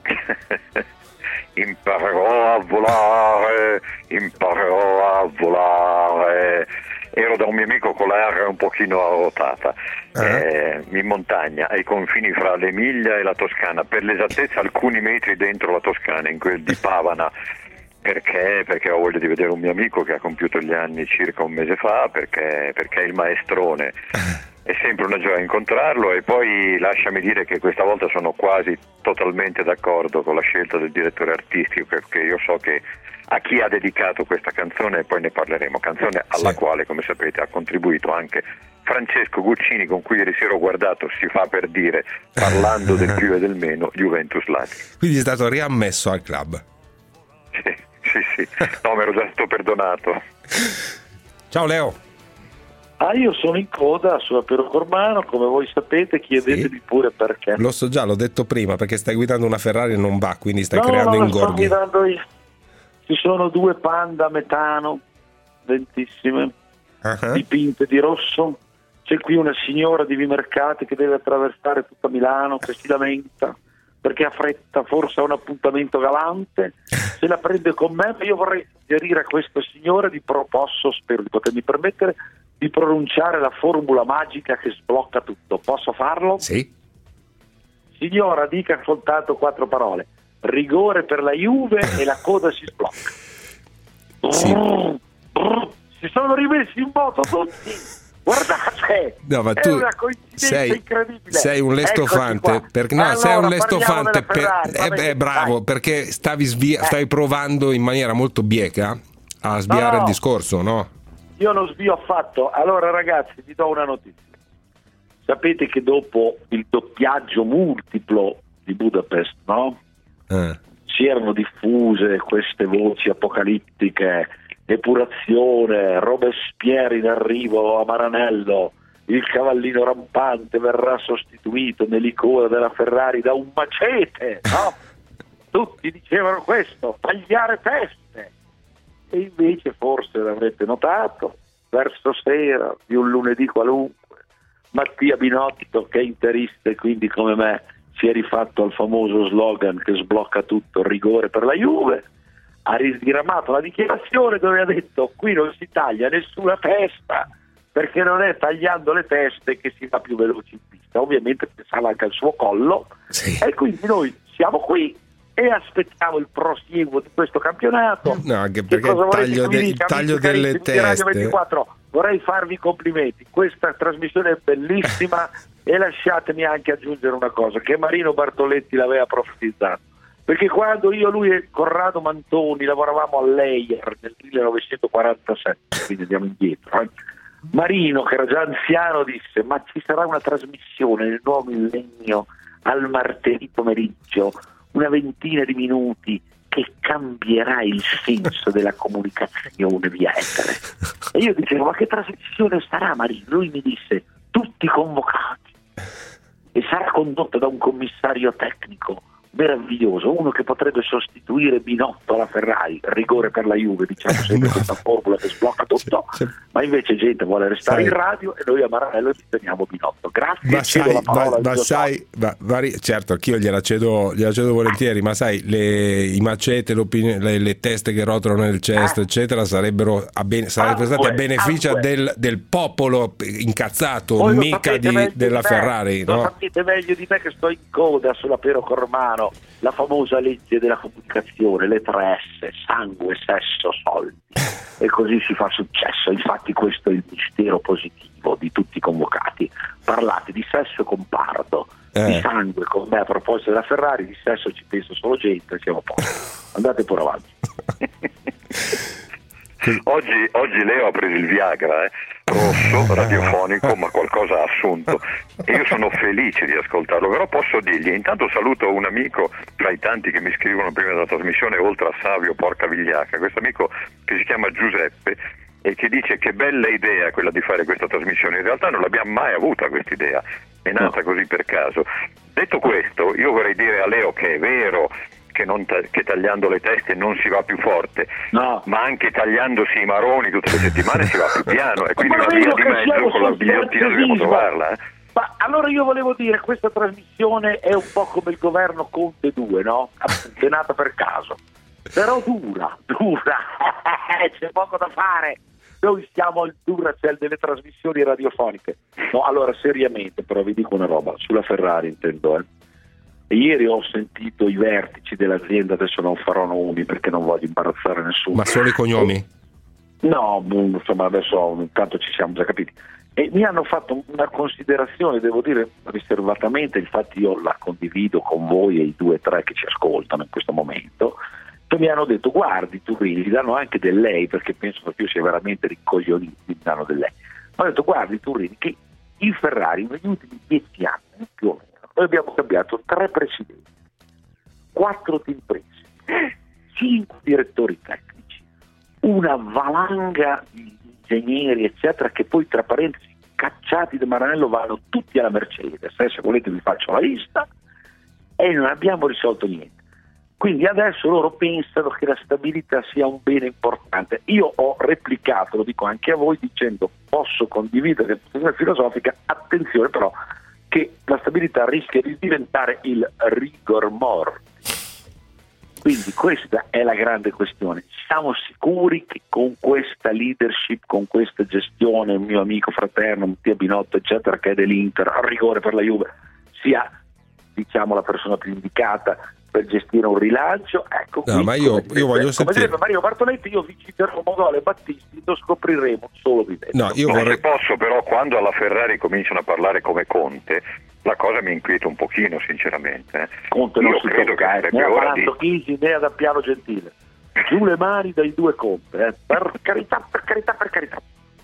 S13: Imparerò a volare, imparerò a volare. Ero da un mio amico con la R un pochino arrotata, eh? Eh, in montagna, ai confini fra l'Emilia e la Toscana, per l'esattezza alcuni metri dentro la Toscana, in quel di Pavana. Perché? Perché ho voglia di vedere un mio amico che ha compiuto gli anni circa un mese fa, perché, perché è il maestrone. È sempre una gioia incontrarlo e poi lasciami dire che questa volta sono quasi totalmente d'accordo con la scelta del direttore artistico, perché io so che a chi ha dedicato questa canzone, e poi ne parleremo, canzone alla sì. quale, come sapete, ha contribuito anche Francesco Guccini, con cui ieri sera ho guardato, si fa per dire, parlando del più e del meno, Juventus Lazio.
S7: Quindi è stato riammesso al club.
S13: Sì, sì, sì. No, mi ero già stato perdonato.
S7: Ciao Leo.
S14: Ah, io sono in coda sulla Piero Cormano, come voi sapete, chiedetemi sì. pure perché.
S7: Lo so già, l'ho detto prima, perché stai guidando una Ferrari e non va, quindi stai
S14: no,
S7: creando
S14: no,
S7: ingorghi.
S14: Sto guidando io. Ci sono due Panda a metano, lentissime, uh-huh. dipinte di rosso. C'è qui una signora di Vimercati che deve attraversare tutta Milano, che si lamenta perché ha fretta, forse ha un appuntamento galante, se la prende con me, ma io vorrei suggerire a questo signore di pro- posso, spero di potermi permettere, di pronunciare la formula magica che sblocca tutto. Posso farlo?
S7: Sì.
S14: Signora, dica soltanto quattro parole: rigore per la Juve e la coda si sblocca.
S7: Sì.
S14: Brrr, brrr, si sono rimessi in moto tutti. Guardate,
S7: no, ma
S14: è
S7: tu
S14: una coincidenza
S7: sei,
S14: incredibile.
S7: sei un lestofante, perché, no,
S14: allora,
S7: sei un lestofante per,
S14: Ferrari,
S7: eh, beh, bravo,
S14: dai.
S7: perché stavi, svia, stavi provando in maniera molto bieca a sviare
S14: No, no.
S7: il discorso, no?
S14: Io non svio affatto. Allora ragazzi, vi do una notizia. Sapete che dopo il doppiaggio multiplo di Budapest, no?
S7: Eh.
S14: Si erano diffuse queste voci apocalittiche: epurazione, Robespierre in arrivo a Maranello, il cavallino rampante verrà sostituito nell'icona della Ferrari da un macete, no? Tutti dicevano questo, tagliare teste. E invece, forse l'avrete notato, verso sera di un lunedì qualunque, Mattia Binotto, che è interista e quindi come me si è rifatto al famoso slogan che sblocca tutto, rigore per la Juve, ha ridiramato la dichiarazione dove ha detto: qui non si taglia nessuna testa, perché non è tagliando le teste che si va più veloci in pista. Ovviamente pensava anche al suo collo, sì. E quindi noi siamo qui e aspettiamo il prosieguo di questo campionato.
S7: No, anche perché il taglio, de, il taglio delle teste.
S14: ventiquattro, vorrei farvi i complimenti, questa trasmissione è bellissima. E lasciatemi anche aggiungere una cosa, che Marino Bartoletti l'aveva profetizzato, perché quando io, lui e Corrado Mantoni lavoravamo all'Eier nel millenovecentoquarantasette, quindi andiamo indietro, eh? Marino, che era già anziano, disse: ma ci sarà una trasmissione nel nuovo millennio al martedì pomeriggio, una ventina di minuti, che cambierà il senso della comunicazione via etere. E io dicevo: ma che trasmissione sarà, Marino? Lui mi disse: tutti convocati, e sarà condotta da un commissario tecnico meraviglioso, uno che potrebbe sostituire Binotto alla Ferrari, rigore per la Juve, diciamo sempre questa formula che sblocca tutto, ma invece gente vuole restare sai. in radio e noi a Maranello ci teniamo Binotto. Grazie,
S7: ma sai,
S14: la parola
S7: ma, ma sai ma, vari, certo, anch'io gliela cedo, gliela cedo volentieri, ma sai, le, i macete, le, le teste che rotolano nel cesto, eh. eccetera, sarebbero, a ben, sarebbero state a beneficio del, del popolo incazzato,
S14: Voi
S7: mica di, della
S14: di
S7: Ferrari,
S14: lo
S7: no?
S14: sapete meglio di me che sto in coda sulla Pero Cormano, la famosa legge della comunicazione, le tre S: sangue, sesso, soldi, e così si fa successo. Infatti questo è il mistero positivo di tutti i convocati. Parlate di sesso con Pardo, eh. di sangue con me a proposito della Ferrari, di sesso ci penso solo gente e siamo a posto. Andate pure avanti.
S13: Oggi, oggi Leo ha preso il Viagra, eh? rosso, radiofonico, ma qualcosa ha assunto, e io sono felice di ascoltarlo. Però posso dirgli, intanto saluto un amico tra i tanti che mi scrivono prima della trasmissione, oltre a Savio Porca Vigliacca, questo amico che si chiama Giuseppe e che dice: che bella idea quella di fare questa trasmissione. In realtà non l'abbiamo mai avuta questa idea, è nata così per caso. Detto questo, io vorrei dire a Leo che è vero che, non ta- che tagliando le teste non si va più forte,
S14: no.
S13: ma anche tagliandosi i maroni tutte le settimane si va più piano, e quindi una via di mezzo con la ghigliottina dobbiamo trovarla. Eh?
S14: Ma allora io volevo dire, questa trasmissione è un po' come il governo Conte due, no? È nata per caso, però dura, dura, c'è poco da fare. Noi siamo al Duracell delle trasmissioni radiofoniche. No, allora seriamente, però vi dico una roba sulla Ferrari, intendo, eh. Ieri ho sentito i vertici dell'azienda, adesso non farò nomi perché non voglio imbarazzare nessuno.
S7: Ma solo i cognomi?
S14: No, insomma adesso intanto ci siamo già capiti. E mi hanno fatto una considerazione, devo dire riservatamente, infatti io la condivido con voi e i due o tre che ci ascoltano in questo momento, che mi hanno detto: guardi Turrini, gli danno anche del lei, perché penso che io sia veramente ricoglioniti, gli danno del lei. Mi hanno detto: guardi Turrini, che il Ferrari negli ultimi dieci anni più o meno noi abbiamo cambiato tre presidenti, quattro team presi, cinque direttori tecnici, una valanga di ingegneri eccetera, che poi tra parentesi cacciati da Maranello vanno tutti alla Mercedes, eh, se volete vi faccio la lista, e non abbiamo risolto niente. Quindi adesso loro pensano che la stabilità sia un bene importante. Io ho replicato, lo dico anche a voi, dicendo: posso condividere la posizione filosofica, attenzione però, che la stabilità rischia di diventare il rigor mortis. Quindi questa è la grande questione. Siamo sicuri che con questa leadership, con questa gestione, il mio amico fraterno Mattia Binotto eccetera, che è dell'Inter, a rigore per la Juve, sia, diciamo, la persona più indicata per gestire un rilancio? Ecco,
S7: no,
S14: qui,
S7: ma io,
S14: direbbe,
S7: io voglio
S14: come
S7: sentire.
S14: direbbe Mario Bartoletti, io vi citerò Modolo e Battisti, lo scopriremo solo vivendo.
S7: No, io
S13: Ma
S7: vorrei...
S13: se posso, però, quando alla Ferrari cominciano a parlare come Conte, la cosa mi inquieta un pochino, sinceramente. Eh.
S14: Conte non
S13: io
S14: si
S13: credo
S14: tocca,
S13: che
S14: eh, né a
S13: ora
S14: Palazzo
S13: di...
S14: Chigi né ad Appiano Gentile. Giù le mani dai due Conte, eh. per carità, per carità, per carità.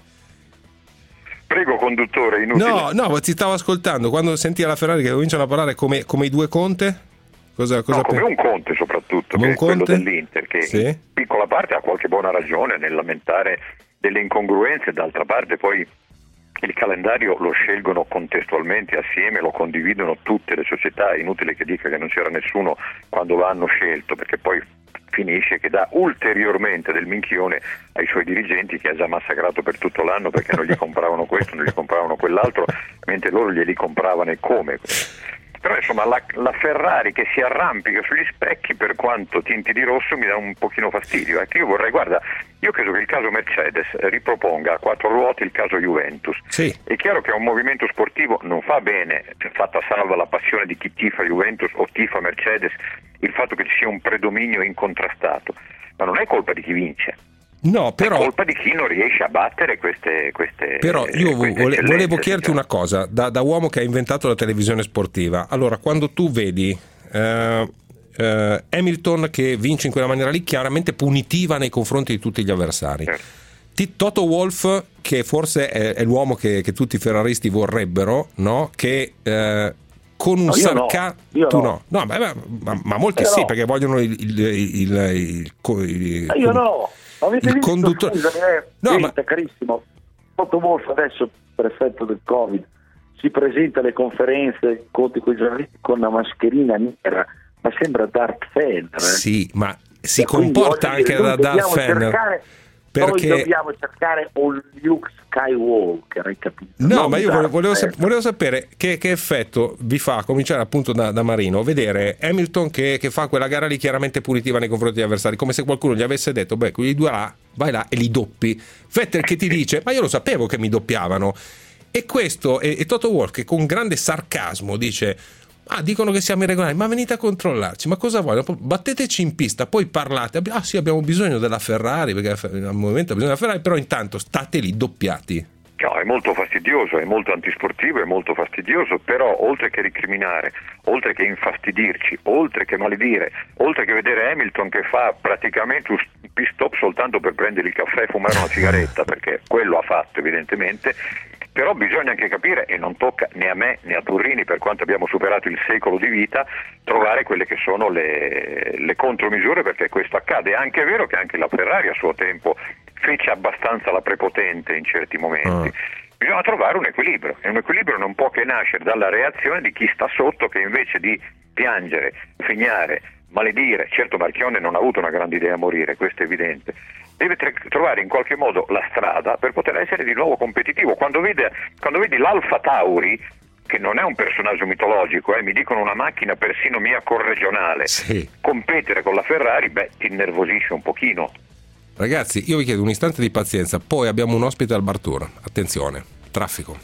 S13: Prego, conduttore, inutile.
S7: No, no, ma ti stavo ascoltando. Quando senti alla Ferrari che cominciano a parlare come, come i due Conte? Cosa, cosa
S13: no, come
S7: pe-
S13: un Conte soprattutto,
S7: come
S13: che
S7: un
S13: è quello
S7: Conte?
S13: dell'Inter, che
S7: sì.
S13: in piccola parte ha qualche buona ragione nel lamentare delle incongruenze, d'altra parte poi il calendario lo scelgono contestualmente assieme, lo condividono tutte le società, è inutile che dica che non c'era nessuno quando lo hanno scelto, perché poi finisce che dà ulteriormente del minchione ai suoi dirigenti, che ha già massacrato per tutto l'anno perché non gli compravano questo, non gli compravano quell'altro, mentre loro glieli compravano e come. Però insomma la, la Ferrari che si arrampica sugli specchi, per quanto tinti di rosso, mi dà un pochino fastidio. Ecco, io vorrei, guarda, io credo che il caso Mercedes riproponga a quattro ruote il caso Juventus.
S7: Sì.
S13: È chiaro che a un movimento sportivo non fa bene, fatta salva la passione di chi tifa Juventus o tifa Mercedes, il fatto che ci sia un predominio incontrastato, ma non è colpa di chi vince.
S7: No, però...
S13: È colpa di chi non riesce a battere queste... queste
S7: però io
S13: queste
S7: vole, volevo chiederti
S13: diciamo.
S7: una cosa, da, da uomo che ha inventato la televisione sportiva. Allora, quando tu vedi eh, eh, Hamilton che vince in quella maniera lì, chiaramente punitiva nei confronti di tutti gli avversari.
S13: Certo.
S7: T- Toto Wolff, che forse è, è l'uomo che, che tutti i ferraristi vorrebbero, no? Che... Eh, con un
S14: no,
S7: sarcasmo
S14: no,
S7: tu
S14: no,
S7: no, no ma, ma, ma molti
S14: io
S7: sì,
S14: no.
S7: perché vogliono il, il, il, il, il,
S14: io no, avete
S7: il
S14: visto,
S7: conduttore.
S14: Scusami, eh,
S7: No,
S14: Vita,
S7: ma...
S14: carissimo, Toto Wolff adesso per effetto del Covid si presenta alle conferenze con i giornalisti con una mascherina nera, ma sembra Darth Vader. Eh?
S7: Sì, ma si
S14: e
S7: comporta anche da Darth Vader. Perché...
S14: Noi dobbiamo cercare un Luke Skywalker, hai capito?
S7: No,
S14: non
S7: ma io
S14: Darth
S7: volevo,
S14: Vader.
S7: sap- volevo sapere che, che effetto vi fa, a cominciare appunto da, da Marino, vedere Hamilton che, che fa quella gara lì chiaramente punitiva nei confronti degli avversari, come se qualcuno gli avesse detto, beh, quelli due là, vai là e li doppi. Vettel che ti dice, ma io lo sapevo che mi doppiavano. E questo, e, e Toto Wolff che con grande sarcasmo dice... Ah, dicono che siamo irregolari, ma venite a controllarci, ma cosa vogliono? Batteteci in pista, poi parlate. Ah sì, abbiamo bisogno della Ferrari, perché al momento ha bisogno della Ferrari, però intanto state lì doppiati.
S13: No, è molto fastidioso, è molto antisportivo, è molto fastidioso, però oltre che ricriminare, oltre che infastidirci, oltre che maledire, oltre che vedere Hamilton che fa praticamente un pit stop soltanto per prendere il caffè e fumare una sigaretta, perché quello ha fatto evidentemente, però bisogna anche capire, e non tocca né a me né a Turrini, per quanto abbiamo superato il secolo di vita, trovare quelle che sono le, le contromisure perché questo accade. È anche vero che anche la Ferrari a suo tempo fece abbastanza la prepotente in certi momenti. Mm. Bisogna trovare un equilibrio, e un equilibrio non può che nascere dalla reazione di chi sta sotto, che invece di piangere, fignare, maledire, certo Marchionne non ha avuto una grande idea a morire, questo è evidente, deve tre- trovare in qualche modo la strada per poter essere di nuovo competitivo. Quando, vede, quando vedi l'Alfa Tauri, che non è un personaggio mitologico, eh, mi dicono una macchina persino mia corregionale,
S7: sì,
S13: competere con la Ferrari, beh, ti innervosisce un pochino.
S7: Ragazzi, io vi chiedo un istante di pazienza, poi abbiamo un ospite al bar tour. Attenzione, traffico.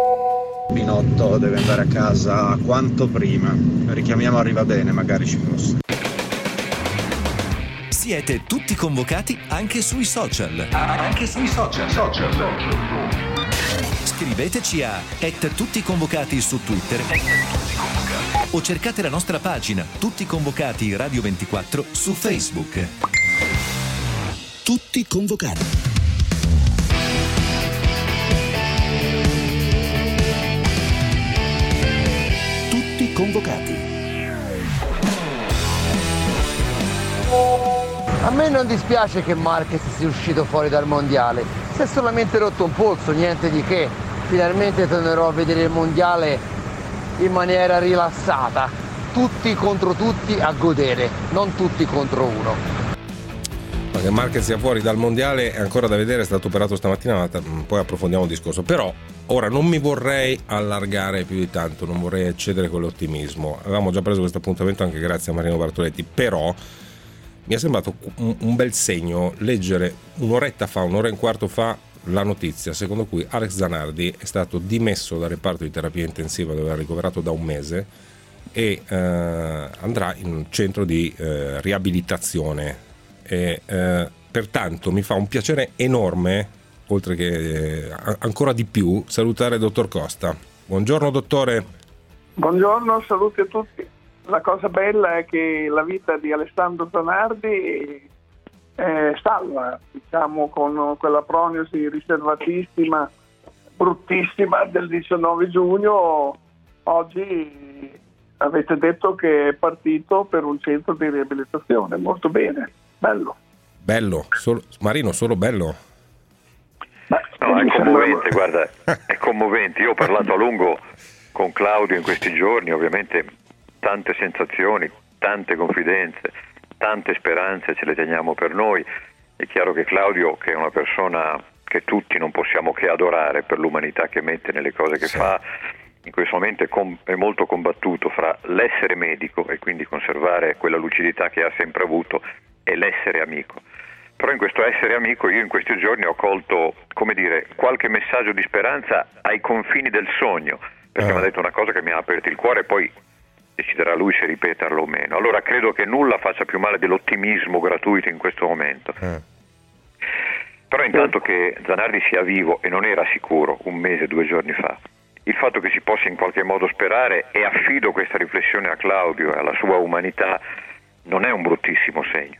S15: Binotto deve andare a casa quanto prima. Richiamiamo Arriva Bene, magari ci fosse.
S4: Siete tutti convocati anche sui social.
S16: Anche sui social. social.
S4: Scriveteci a et tutti convocati su Twitter o cercate la nostra pagina Tutti Convocati Radio ventiquattro su Facebook.
S16: Tutti convocati. Tutti convocati.
S17: A me non dispiace che Marquez sia uscito fuori dal mondiale, si è solamente rotto un polso, niente di che. Finalmente tornerò a vedere il mondiale in maniera rilassata, tutti contro tutti a godere, non tutti contro uno.
S7: che Marquez sia fuori dal mondiale è ancora da vedere, è stato operato stamattina, ma poi approfondiamo il discorso. Però ora non mi vorrei allargare più di tanto, non vorrei eccedere con l'ottimismo. Avevamo già preso questo appuntamento anche grazie a Marino Bartoletti, però mi è sembrato un, un bel segno leggere un'oretta fa, un'ora e un quarto fa, la notizia secondo cui Alex Zanardi è stato dimesso dal reparto di terapia intensiva dove era ricoverato da un mese e eh, andrà in un centro di eh, riabilitazione e eh, pertanto mi fa un piacere enorme, oltre che eh, ancora di più, salutare il dottor Costa. Buongiorno dottore.
S18: Buongiorno, saluti a tutti. La cosa bella è che la vita di Alessandro Zanardi è salva, diciamo, con quella prognosi riservatissima, bruttissima del diciannove giugno. Oggi avete detto che è partito per un centro di riabilitazione. Molto bene, bello.
S7: Bello, solo, Marino, solo bello.
S13: No, è commovente, guarda, è commovente. Io ho parlato a lungo con Claudio in questi giorni, ovviamente tante sensazioni, tante confidenze, tante speranze ce le teniamo per noi. È chiaro che Claudio, che è una persona che tutti non possiamo che adorare per l'umanità che mette nelle cose che sì. fa, in questo momento è, com- è molto combattuto fra l'essere medico e quindi conservare quella lucidità che ha sempre avuto e l'essere amico. Però in questo essere amico io in questi giorni ho colto, come dire, qualche messaggio di speranza ai confini del sogno, perché eh. mi ha detto una cosa che mi ha aperto il cuore e poi deciderà lui se ripeterlo o meno. Allora credo che nulla faccia più male dell'ottimismo gratuito in questo momento. Eh. Però intanto che Zanardi sia vivo, e non era sicuro un mese, due giorni fa, il fatto che si possa in qualche modo sperare, e affido questa riflessione a Claudio e alla sua umanità, non è un bruttissimo segno.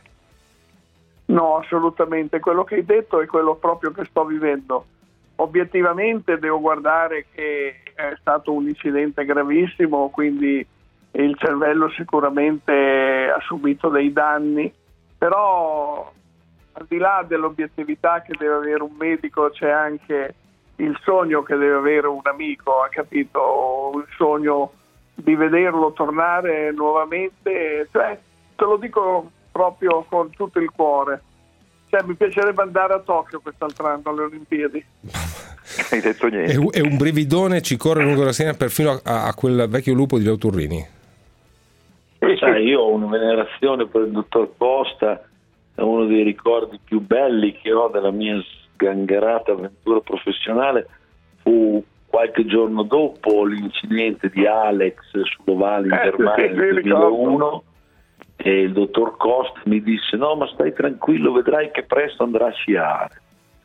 S18: No, assolutamente. Quello che hai detto è quello proprio che sto vivendo. Obiettivamente devo guardare che è stato un incidente gravissimo, quindi il cervello sicuramente ha subito dei danni, però al di là dell'obiettività che deve avere un medico c'è anche il sogno che deve avere un amico, ha capito? Il sogno di vederlo tornare nuovamente, cioè te lo dico proprio con tutto il cuore, cioè mi piacerebbe andare a Tokyo quest'altro anno alle Olimpiadi.
S13: Hai detto niente.
S7: È un, è un brividone, ci corre lungo la schiena perfino a, a quel vecchio lupo di Leo Turrini.
S14: Sai, io ho una venerazione per il dottor Costa, è uno dei ricordi più belli che ho della mia sgangherata avventura professionale. Fu qualche giorno dopo l'incidente di Alex sull'Ovale in
S18: eh,
S14: Germania
S18: sì,
S14: nel duemilauno, e il dottor Costa mi disse: no, ma stai tranquillo, vedrai che presto andrà a sciare.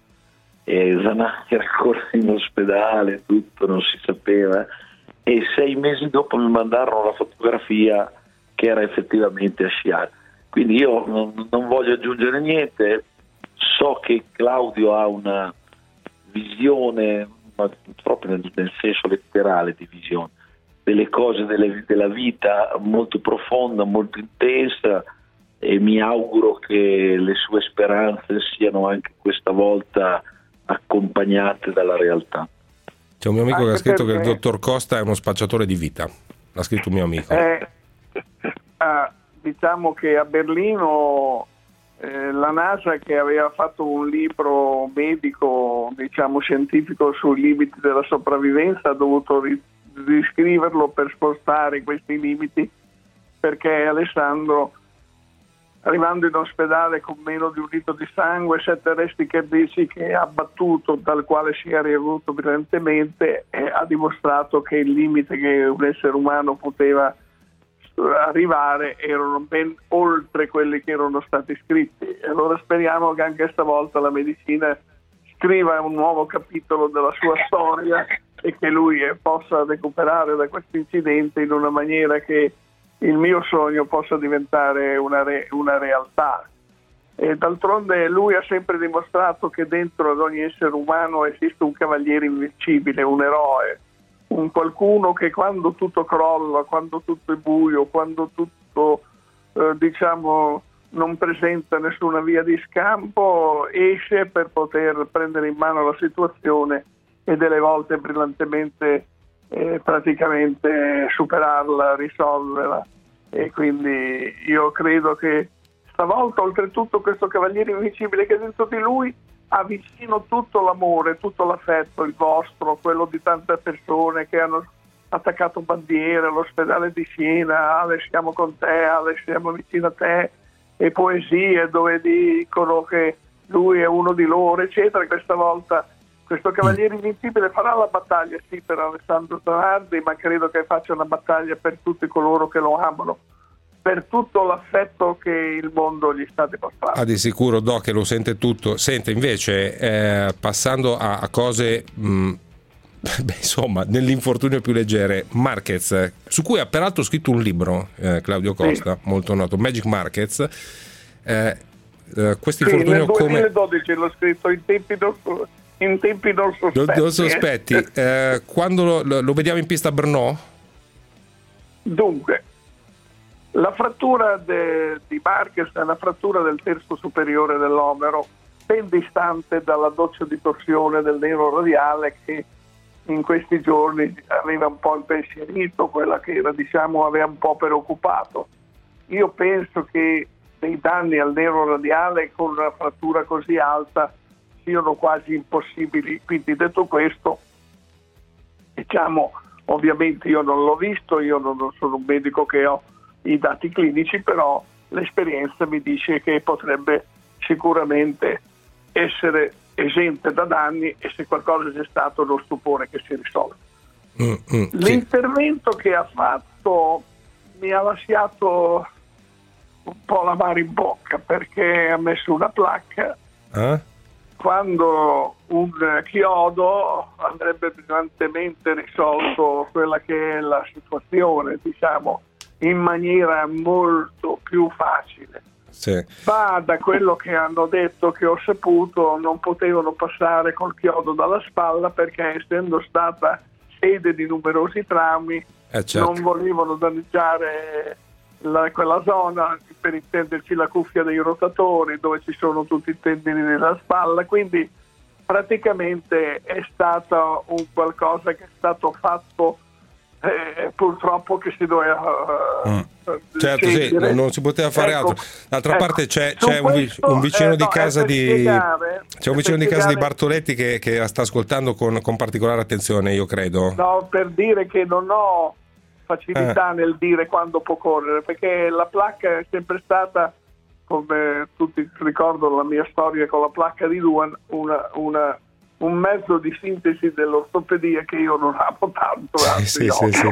S14: E Zanardi era ancora in ospedale, tutto non si sapeva, e sei mesi dopo mi mandarono la fotografia che era effettivamente a sciare. Quindi io non, non voglio aggiungere niente, so che Claudio ha una visione, ma proprio nel, nel senso letterale di visione, delle cose delle, della vita molto profonda, molto intensa, e mi auguro che le sue speranze siano anche questa volta accompagnate dalla realtà.
S7: C'è un mio amico
S18: Anche
S7: che ha scritto
S18: perché...
S7: che il dottor Costa è uno spacciatore di vita, l'ha scritto un mio amico.
S18: Eh, ah, diciamo che a Berlino eh, la NASA, che aveva fatto un libro medico, diciamo scientifico, sui limiti della sopravvivenza, ha dovuto ri- riscriverlo per spostare questi limiti, perché Alessandro, arrivando in ospedale con meno di un litro di sangue, sette arresti cardiaci che ha battuto, dal quale si è rievoluto brillantemente, e ha dimostrato che il limite che un essere umano poteva arrivare erano ben oltre quelli che erano stati scritti. E allora speriamo che anche stavolta la medicina scriva un nuovo capitolo della sua storia e che lui possa recuperare da questo incidente in una maniera che il mio sogno possa diventare una, re- una realtà. E d'altronde lui ha sempre dimostrato che dentro ad ogni essere umano esiste un cavaliere invincibile, un eroe, un qualcuno che quando tutto crolla, quando tutto è buio, quando tutto eh, diciamo non presenta nessuna via di scampo, esce per poter prendere in mano la situazione e delle volte brillantemente eh, praticamente superarla, risolverla. E quindi io credo che stavolta oltretutto questo cavaliere invincibile che dentro di lui ha vicino tutto l'amore, tutto l'affetto, il vostro, quello di tante persone che hanno attaccato bandiere all'ospedale di Siena, Ale siamo con te, Ale siamo vicino a te, e poesie dove dicono che lui è uno di loro, eccetera. Questa volta questo cavaliere invincibile farà la battaglia, sì, per Alessandro Zanardi, ma credo che faccia una battaglia per tutti coloro che lo amano, per tutto l'affetto che il mondo gli sta dimostrando.
S7: Ah, di sicuro Doc che lo sente tutto. Sente invece, eh, passando a, a cose mh, beh, insomma, nell'infortunio più leggere, Marquez, su cui ha peraltro scritto un libro, eh, Claudio Costa, sì, molto noto, Magic Marquez. Eh, eh, questo
S18: sì,
S7: infortunio
S18: nel
S7: come
S18: duemiladodici l'ho scritto in tempi non, in tempi non sospetti.
S7: Non sospetti.
S18: Eh.
S7: Eh, quando lo, lo vediamo in pista a Brno?
S18: Dunque, la frattura de, di Marquez è una frattura del terzo superiore dell'omero, ben distante dalla doccia di torsione del nero radiale che in questi giorni aveva un po' impensierito, quella che era, diciamo, aveva un po' preoccupato. Io penso che dei danni al nero radiale con una frattura così alta siano quasi impossibili. Quindi, detto questo, diciamo, ovviamente io non l'ho visto, io non sono un medico che ho i dati clinici, però l'esperienza mi dice che potrebbe sicuramente essere esente da danni, e se qualcosa c'è stato non stupore che si risolve.
S7: Mm, mm,
S18: L'intervento sì. che ha fatto mi ha lasciato un po' l'amaro in bocca, perché ha messo una placca
S7: eh?
S18: quando un chiodo avrebbe brillantemente risolto quella che è la situazione, diciamo, in maniera molto più facile.
S7: Sì.
S18: Ma da quello che hanno detto, che ho saputo, non potevano passare col chiodo dalla spalla perché, essendo stata sede di numerosi traumi,
S7: eh certo.
S18: non volevano danneggiare la, quella zona, per intenderci la cuffia dei rotatori dove ci sono tutti i tendini della spalla. Quindi praticamente è stato un qualcosa che è stato fatto Eh, purtroppo che si doveva uh,
S7: mm. certo sì, non, non si poteva fare
S18: ecco,
S7: altro. D'altra
S18: ecco,
S7: parte c'è, c'è un,
S18: questo,
S7: un vicino
S18: eh,
S7: di
S18: no,
S7: casa di
S18: spiegare,
S7: c'è un vicino di casa
S18: spiegare,
S7: di Bartoletti che, che sta ascoltando con, con particolare attenzione, io credo.
S18: No, per dire che non ho facilità eh. nel dire quando può correre, perché la placca è sempre stata, come tutti ricordano la mia storia con la placca di Duan, una, una un mezzo di sintesi dell'ortopedia che io non amo tanto.
S7: Sì, sì, sì, sì.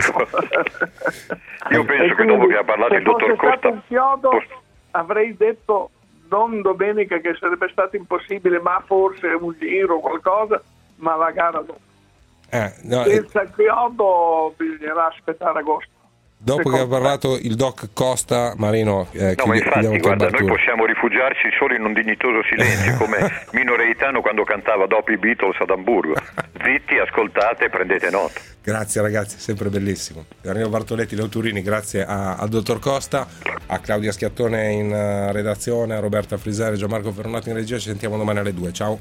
S13: Io penso che dopo che ha parlato il dottor Costa,
S18: un chiodo, avrei detto non domenica, che sarebbe stato impossibile, ma forse un giro o qualcosa, ma la gara dopo.
S7: Eh, no,
S18: senza il chiodo bisognerà aspettare agosto.
S7: Dopo
S18: Secondo
S7: che ha parlato
S18: me.
S7: il doc Costa, Marino, eh,
S13: no, ma infatti guarda, noi
S7: tu.
S13: possiamo rifugiarci solo in un dignitoso silenzio, come Mino Reitano quando cantava dopo i Beatles ad Amburgo. Zitti, ascoltate e prendete nota.
S7: Grazie ragazzi, sempre bellissimo. Enrico Bartoletti, Leo Turini, grazie a, al dottor Costa, a Claudia Schiattone in uh, redazione, a Roberta Frisari, Gianmarco Ferronato in regia. Ci sentiamo domani alle due. Ciao.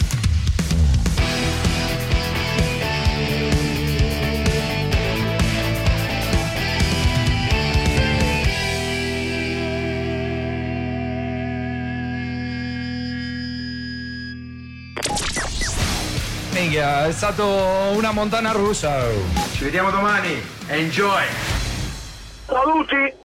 S19: È stato una montagna russa. Ci vediamo domani. Enjoy.
S18: Saluti.